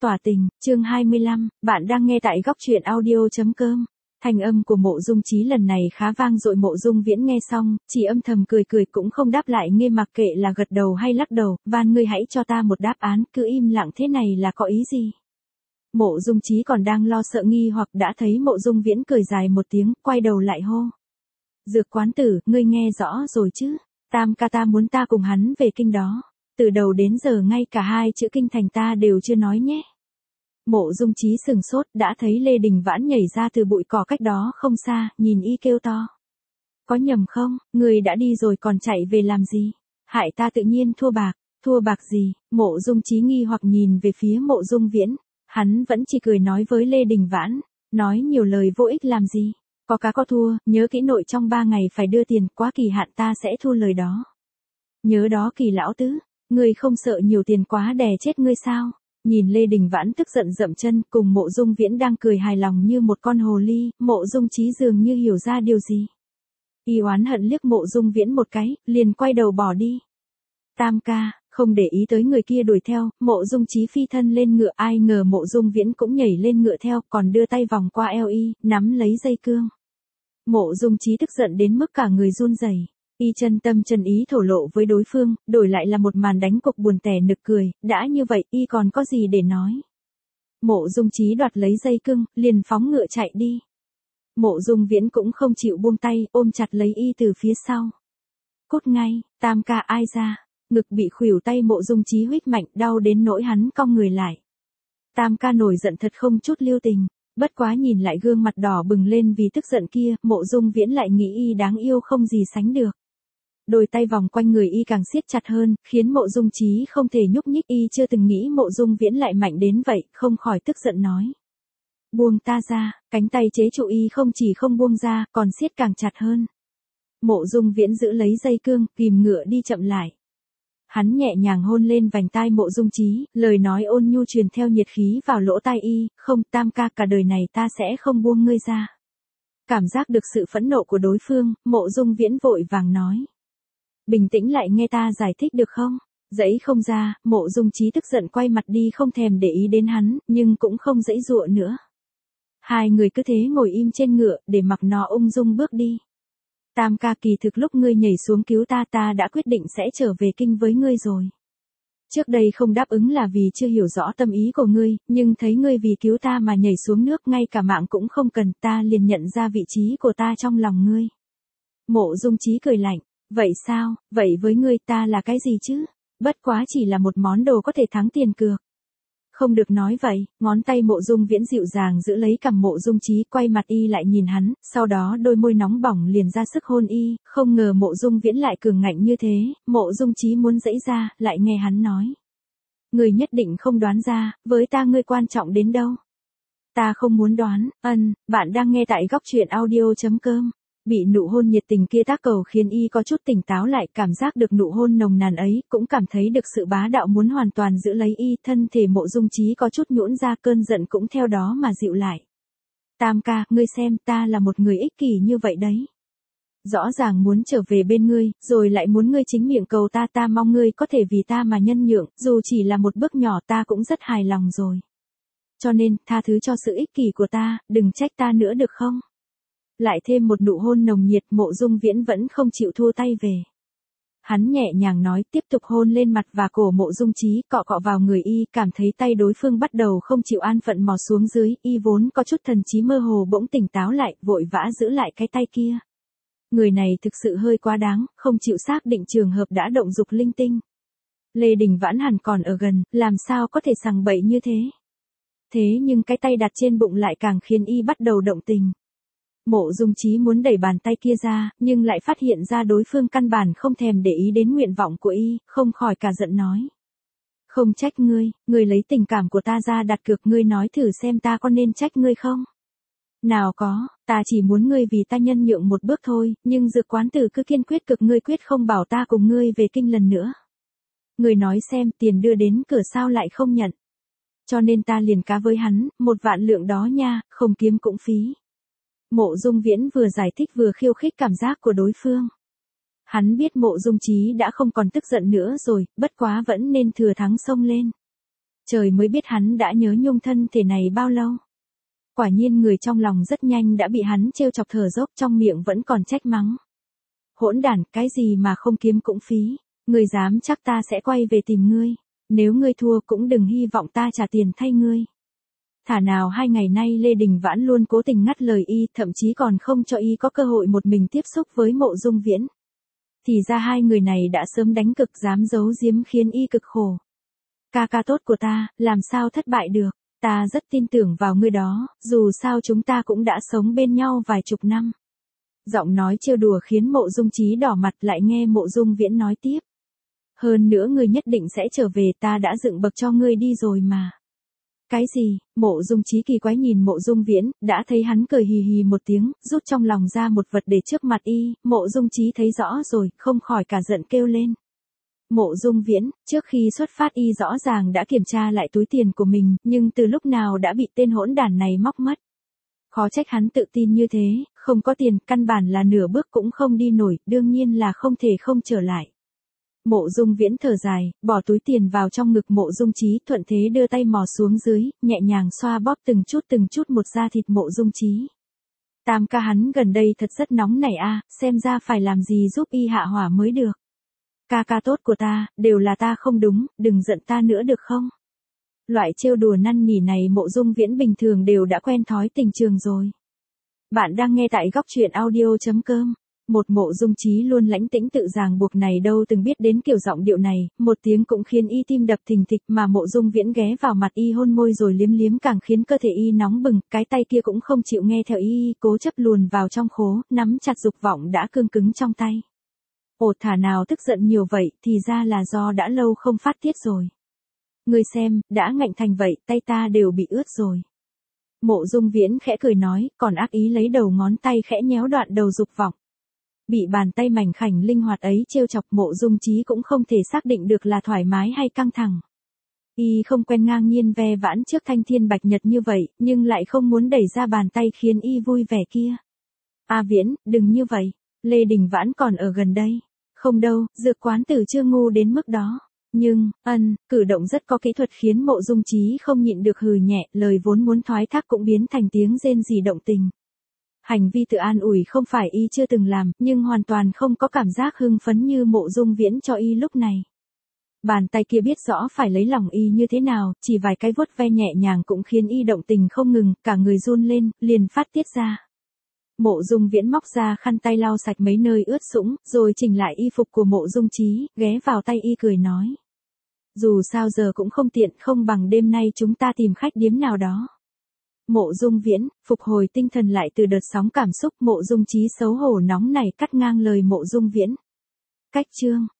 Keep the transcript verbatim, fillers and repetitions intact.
tỏa tình, chương hai mươi lăm, bạn đang nghe tại góc truyện audio.com. Thanh âm của Mộ Dung Chí lần này khá vang dội. Mộ Dung Viễn nghe xong, chỉ âm thầm cười cười cũng không đáp lại, nghe mặc kệ là gật đầu hay lắc đầu, van ngươi hãy cho ta một đáp án, cứ im lặng thế này là có ý gì? Mộ Dung Chí còn đang lo sợ nghi hoặc đã thấy Mộ Dung Viễn cười dài một tiếng, quay đầu lại hô. Dược quán tử, ngươi nghe rõ rồi chứ? Tam ca ta muốn ta cùng hắn về kinh đó. Từ đầu đến giờ ngay cả hai chữ kinh thành ta đều chưa nói nhé. Mộ Dung Chí sừng sốt, đã thấy Lê Đình Vãn nhảy ra từ bụi cỏ cách đó không xa, nhìn y kêu to. Có nhầm không, người đã đi rồi còn chạy về làm gì? Hại ta tự nhiên thua bạc, thua bạc gì? Mộ Dung Chí nghi hoặc nhìn về phía Mộ Dung Viễn, hắn vẫn chỉ cười nói với Lê Đình Vãn, nói nhiều lời vô ích làm gì? Có cá có thua, nhớ kỹ nội trong ba ngày phải đưa tiền, quá kỳ hạn ta sẽ thu lời đó. Nhớ đó Kỳ lão tứ, ngươi không sợ nhiều tiền quá đè chết ngươi sao? Nhìn Lê Đình Vãn tức giận dậm chân, cùng Mộ Dung Viễn đang cười hài lòng như một con hồ ly, Mộ Dung Chí dường như hiểu ra điều gì. Y oán hận liếc Mộ Dung Viễn một cái, liền quay đầu bỏ đi. Tam ca, không để ý tới người kia đuổi theo, Mộ Dung Chí phi thân lên ngựa, ai ngờ Mộ Dung Viễn cũng nhảy lên ngựa theo, còn đưa tay vòng qua eo y, nắm lấy dây cương. Mộ Dung Chí tức giận đến mức cả người run rẩy. Y chân tâm chân ý thổ lộ với đối phương, đổi lại là một màn đánh cục buồn tẻ nực cười, đã như vậy y còn có gì để nói. Mộ Dung Chí đoạt lấy dây cương, liền phóng ngựa chạy đi. Mộ Dung Viễn cũng không chịu buông tay, ôm chặt lấy y từ phía sau. Cút ngay, tam ca ai ra, ngực bị khuỷu tay Mộ Dung Chí huýt mạnh, đau đến nỗi hắn cong người lại. Tam ca nổi giận thật không chút lưu tình, bất quá nhìn lại gương mặt đỏ bừng lên vì tức giận kia, Mộ Dung Viễn lại nghĩ y đáng yêu không gì sánh được. Đôi tay vòng quanh người y càng siết chặt hơn, khiến Mộ Dung Chí không thể nhúc nhích, y chưa từng nghĩ Mộ Dung Viễn lại mạnh đến vậy, không khỏi tức giận nói. Buông ta ra, cánh tay chế trụ y không chỉ không buông ra, còn siết càng chặt hơn. Mộ Dung Viễn giữ lấy dây cương, kìm ngựa đi chậm lại. Hắn nhẹ nhàng hôn lên vành tai Mộ Dung Chí, lời nói ôn nhu truyền theo nhiệt khí vào lỗ tai y, không, tam ca, cả đời này ta sẽ không buông ngươi ra. Cảm giác được sự phẫn nộ của đối phương, Mộ Dung Viễn vội vàng nói. Bình tĩnh lại nghe ta giải thích được không? Dãy không ra, Mộ Dung Chí tức giận quay mặt đi không thèm để ý đến hắn, nhưng cũng không dãy dụa nữa. Hai người cứ thế ngồi im trên ngựa, để mặc nó ung dung bước đi. Tam ca, kỳ thực lúc ngươi nhảy xuống cứu ta ta đã quyết định sẽ trở về kinh với ngươi rồi. Trước đây không đáp ứng là vì chưa hiểu rõ tâm ý của ngươi, nhưng thấy ngươi vì cứu ta mà nhảy xuống nước, ngay cả mạng cũng không cần, ta liền nhận ra vị trí của ta trong lòng ngươi. Mộ Dung Chí cười lạnh. Vậy sao, vậy với ngươi ta là cái gì chứ? Bất quá chỉ là một món đồ có thể thắng tiền cược. Không được nói vậy, ngón tay Mộ Dung Viễn dịu dàng giữ lấy cằm Mộ Dung Chí, quay mặt y lại nhìn hắn, sau đó đôi môi nóng bỏng liền ra sức hôn y, không ngờ Mộ Dung Viễn lại cường ngạnh như thế, Mộ Dung Chí muốn giãy ra, lại nghe hắn nói. Ngươi nhất định không đoán ra, với ta ngươi quan trọng đến đâu. Ta không muốn đoán, ân, bạn đang nghe tại góc truyện audio.com. Bị nụ hôn nhiệt tình kia tác cầu khiến y có chút tỉnh táo lại, cảm giác được nụ hôn nồng nàn ấy, cũng cảm thấy được sự bá đạo muốn hoàn toàn giữ lấy y, thân thể Mộ Dung Chí có chút nhũn ra, cơn giận cũng theo đó mà dịu lại. Tam ca, ngươi xem, ta là một người ích kỷ như vậy đấy. Rõ ràng muốn trở về bên ngươi, rồi lại muốn ngươi chính miệng cầu ta, ta mong ngươi có thể vì ta mà nhân nhượng, dù chỉ là một bước nhỏ ta cũng rất hài lòng rồi. Cho nên, tha thứ cho sự ích kỷ của ta, đừng trách ta nữa được không? Lại thêm một nụ hôn nồng nhiệt, Mộ Dung Viễn vẫn không chịu thua tay về. Hắn nhẹ nhàng nói, tiếp tục hôn lên mặt và cổ Mộ Dung Chí, cọ cọ vào người y, cảm thấy tay đối phương bắt đầu không chịu an phận mò xuống dưới, y vốn có chút thần trí mơ hồ bỗng tỉnh táo lại, vội vã giữ lại cái tay kia. Người này thực sự hơi quá đáng, không chịu xác định trường hợp đã động dục linh tinh. Lê Đình Vãn hẳn còn ở gần, làm sao có thể sằng bậy như thế. Thế nhưng cái tay đặt trên bụng lại càng khiến y bắt đầu động tình. Mộ Dung Chí muốn đẩy bàn tay kia ra, nhưng lại phát hiện ra đối phương căn bản không thèm để ý đến nguyện vọng của y, không khỏi cả giận nói. Không trách ngươi, ngươi lấy tình cảm của ta ra đặt cược, ngươi nói thử xem ta có nên trách ngươi không? Nào có, ta chỉ muốn ngươi vì ta nhân nhượng một bước thôi, nhưng Dược quán tử cứ kiên quyết cực, ngươi quyết không bảo ta cùng ngươi về kinh lần nữa. Ngươi nói xem, tiền đưa đến cửa sao lại không nhận? Cho nên ta liền cá với hắn, một vạn lượng đó nha, không kiếm cũng phí. Mộ Dung Viễn vừa giải thích vừa khiêu khích cảm giác của đối phương. Hắn biết Mộ Dung Chí đã không còn tức giận nữa rồi, bất quá vẫn nên thừa thắng xông lên. trời mới biết hắn đã nhớ nhung thân thể này bao lâu. Quả nhiên người trong lòng rất nhanh đã bị hắn trêu chọc thở dốc, trong miệng vẫn còn trách mắng. Hỗn đản, cái gì mà không kiếm cũng phí, ngươi dám chắc ta sẽ quay về tìm ngươi, nếu ngươi thua cũng đừng hy vọng ta trả tiền thay ngươi. Thả nào hai ngày nay Lê Đình Vãn luôn cố tình ngắt lời y, thậm chí còn không cho y có cơ hội một mình tiếp xúc với Mộ Dung Viễn. Thì ra hai người này đã sớm đánh cực, dám giấu giếm khiến y cực khổ. Ca ca tốt của ta, làm sao thất bại được, ta rất tin tưởng vào ngươi đó, dù sao chúng ta cũng đã sống bên nhau vài chục năm. Giọng nói trêu đùa khiến Mộ Dung Chí đỏ mặt, lại nghe Mộ Dung Viễn nói tiếp. Hơn nữa ngươi nhất định sẽ trở về, ta đã dựng bậc cho ngươi đi rồi mà. Cái gì? Mộ Dung Chí kỳ quái nhìn Mộ Dung Viễn, đã thấy hắn cười hì hì một tiếng, rút trong lòng ra một vật để trước mặt y, Mộ Dung Chí thấy rõ rồi, không khỏi cả giận kêu lên. Mộ Dung Viễn, trước khi xuất phát y rõ ràng đã kiểm tra lại túi tiền của mình, nhưng từ lúc nào đã bị tên hỗn đản này móc mất. Khó trách hắn tự tin như thế, không có tiền, căn bản là nửa bước cũng không đi nổi, đương nhiên là không thể không trở lại. Mộ Dung Viễn thở dài, bỏ túi tiền vào trong ngực Mộ Dung Chí, thuận thế đưa tay mò xuống dưới, nhẹ nhàng xoa bóp từng chút từng chút một da thịt Mộ Dung Chí. Tam ca hắn gần đây thật rất nóng nảy a, xem ra phải làm gì giúp y hạ hỏa mới được. Ca ca tốt của ta, đều là ta không đúng, đừng giận ta nữa được không? Loại trêu đùa năn nỉ này Mộ Dung Viễn bình thường đều đã quen thói tình trường rồi. Bạn đang nghe tại góc truyện audio chấm com. Một Mộ Dung Chí luôn lãnh tĩnh tự ràng buộc này đâu từng biết đến kiểu giọng điệu này, một tiếng cũng khiến y tim đập thình thịch, mà Mộ Dung Viễn ghé vào mặt y hôn môi rồi liếm liếm càng khiến cơ thể y nóng bừng, cái tay kia cũng không chịu nghe theo y, cố chấp luồn vào trong khố, nắm chặt dục vọng đã cương cứng trong tay. Ồ, thả nào tức giận nhiều vậy, thì ra là do đã lâu không phát tiết rồi. Ngươi xem, đã ngạnh thành vậy, tay ta đều bị ướt rồi. Mộ Dung Viễn khẽ cười nói, còn ác ý lấy đầu ngón tay khẽ nhéo đoạn đầu dục vọng. Bị bàn tay mảnh khảnh linh hoạt ấy trêu chọc, Mộ Dung Chí cũng không thể xác định được là thoải mái hay căng thẳng. Y không quen ngang nhiên ve vãn trước thanh thiên bạch nhật như vậy, nhưng lại không muốn đẩy ra bàn tay khiến y vui vẻ kia. A Viễn, đừng như vậy, Lê Đình Vãn còn ở gần đây. Không đâu, dược quán tử chưa ngu đến mức đó. Nhưng, ân, cử động rất có kỹ thuật khiến Mộ Dung Chí không nhịn được hừ nhẹ, lời vốn muốn thoái thác cũng biến thành tiếng rên rỉ động tình. Hành vi tự an ủi không phải y chưa từng làm, nhưng hoàn toàn không có cảm giác hưng phấn như Mộ Dung Viễn cho y lúc này. Bàn tay kia biết rõ phải lấy lòng y như thế nào, chỉ vài cái vuốt ve nhẹ nhàng cũng khiến y động tình không ngừng, cả người run lên, liền phát tiết ra. Mộ Dung Viễn móc ra khăn tay lau sạch mấy nơi ướt sũng, rồi chỉnh lại y phục của Mộ Dung Chí, ghé vào tay y cười nói. Dù sao giờ cũng không tiện, không bằng đêm nay chúng ta tìm khách điếm nào đó. Mộ Dung Viễn, phục hồi tinh thần lại từ đợt sóng cảm xúc, Mộ Dung Chí xấu hổ nóng này cắt ngang lời Mộ Dung Viễn. Cách chương.